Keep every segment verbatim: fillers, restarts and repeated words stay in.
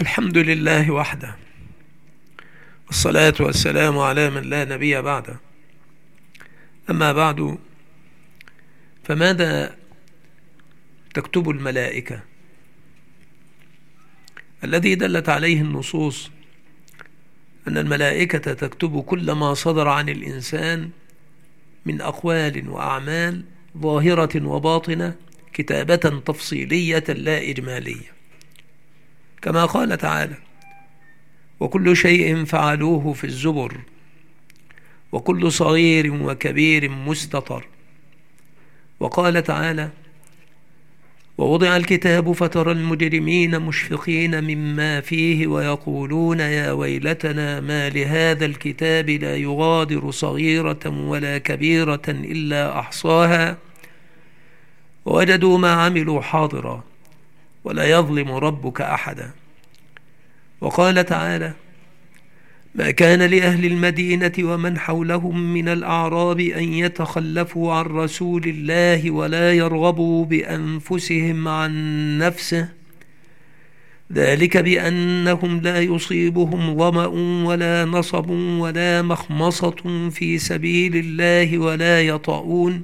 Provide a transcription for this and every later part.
الحمد لله وحده، والصلاة والسلام على من لا نبي بعده. أما بعد، فماذا تكتب الملائكة؟ الذي دلت عليه النصوص أن الملائكة تكتب كل ما صدر عن الإنسان من أقوال وأعمال ظاهرة وباطنة كتابة تفصيلية لا إجمالية، كما قال تعالى: وكل شيء فعلوه في الزبر وكل صغير وكبير مستطر. وقال تعالى: ووضع الكتاب فترى المجرمين مشفقين مما فيه ويقولون يا ويلتنا ما لهذا الكتاب لا يغادر صغيرة ولا كبيرة إلا أحصاها ووجدوا ما عملوا حاضرا ولا يظلم ربك أحدا. وقال تعالى: ما كان لأهل المدينة ومن حولهم من الأعراب أن يتخلفوا عن رسول الله ولا يرغبوا بأنفسهم عن نفسه، ذلك بأنهم لا يصيبهم ظمأ ولا نصب ولا مخمصة في سبيل الله ولا يطؤون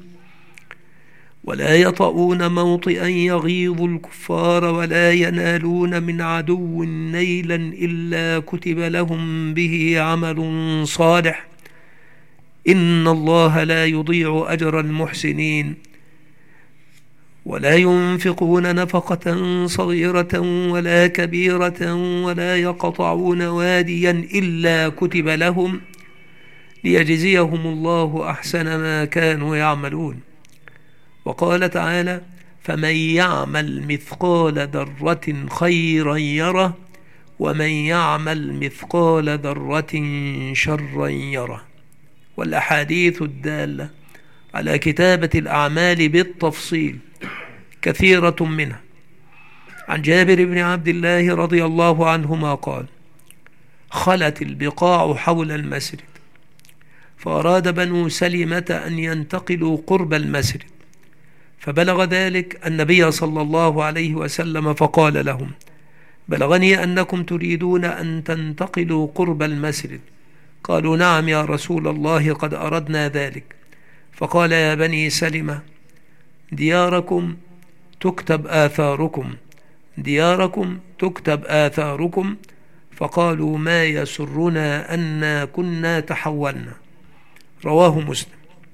ولا يطؤون موطئا يغيظ الكفار ولا ينالون من عدو نيلا إلا كتب لهم به عمل صالح إن الله لا يضيع أجر المحسنين. ولا ينفقون نفقة صغيرة ولا كبيرة ولا يقطعون واديا إلا كتب لهم ليجزيهم الله أحسن ما كانوا يعملون. وقال تعالى: فمن يعمل مثقال ذرة خيرا يره ومن يعمل مثقال ذرة شرا يره. والأحاديث الدالة على كتابة الأعمال بالتفصيل كثيرة منها. عن جابر بن عبد الله رضي الله عنهما قال: خلت البقاع حول المسجد، فأراد بنو سلمة أن ينتقلوا قرب المسجد، فبلغ ذلك النبي صلى الله عليه وسلم فقال لهم: بلغني أنكم تريدون أن تنتقلوا قرب المسجد. قالوا: نعم يا رسول الله، قد أردنا ذلك. فقال: يا بني سلمة، دياركم تكتب آثاركم دياركم تكتب آثاركم. فقالوا: ما يسرنا أننا كنا تحولنا. رواه مسلم.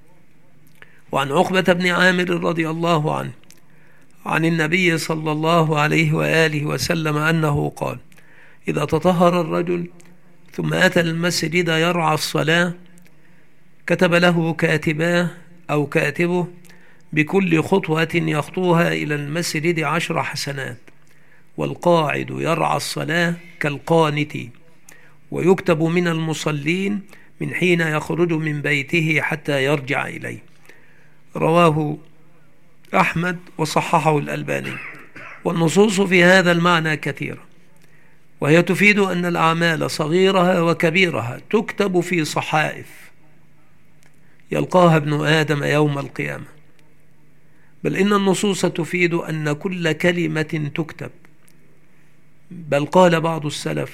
وعن عقبة بن عامر رضي الله عنه عن النبي صلى الله عليه وآله وسلم أنه قال: إذا تطهر الرجل ثم أتى المسجد يرعى الصلاة كتب له كاتباه أو كاتبه بكل خطوة يخطوها إلى المسجد عشر حسنات، والقاعد يرعى الصلاة كالقانت، ويكتب من المصلين من حين يخرج من بيته حتى يرجع إليه. رواه أحمد وصححه الألباني. والنصوص في هذا المعنى كثيرة، وهي تفيد أن الأعمال صغيرها وكبيرها تكتب في صحائف يلقاها ابن آدم يوم القيامة. بل إن النصوص تفيد أن كل كلمة تكتب. بل قال بعض السلف: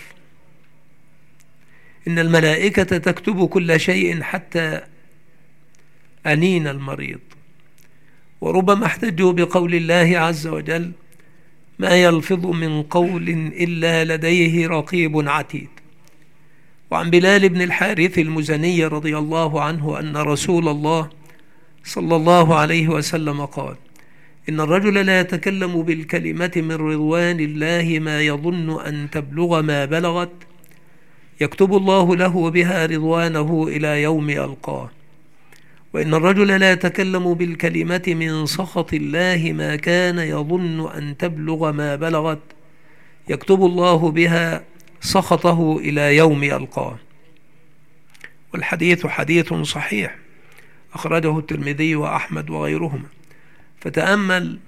إن الملائكة تكتب كل شيء حتى أنين المريض. وربما احتجوا بقول الله عز وجل: ما يلفظ من قول إلا لديه رقيب عتيد. وعن بلال بن الحارث المزني رضي الله عنه أن رسول الله صلى الله عليه وسلم قال: إن الرجل لا يتكلم بالكلمة من رضوان الله ما يظن أن تبلغ ما بلغت، يكتب الله له بها رضوانه إلى يوم يلقاه. وإن الرجل لا يتكلم بالكلمة من سخط الله ما كان يظن أن تبلغ ما بلغت، يكتب الله بها سخطه إلى يوم يلقاه. والحديث حديث صحيح أخرجه الترمذي وأحمد وغيرهما. فتأمل،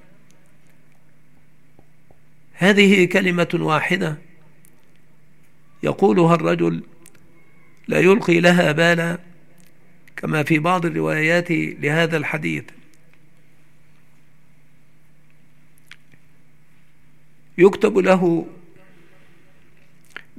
هذه كلمة واحدة يقولها الرجل لا يلقي لها بالا، كما في بعض الروايات لهذا الحديث: يكتب له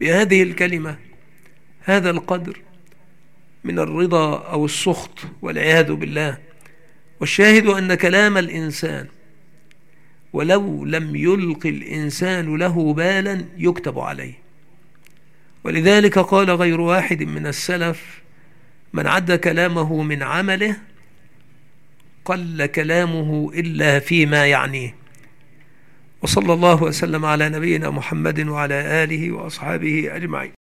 بهذه الكلمة هذا القدر من الرضا أو السخط والعياذ بالله. والشاهد أن كلام الإنسان ولو لم يلق الإنسان له بالا يكتب عليه. ولذلك قال غير واحد من السلف: من عد كلامه من عمله قل كلامه إلا فيما يعنيه. وصلى الله وسلم على نبينا محمد وعلى آله وأصحابه أجمعين.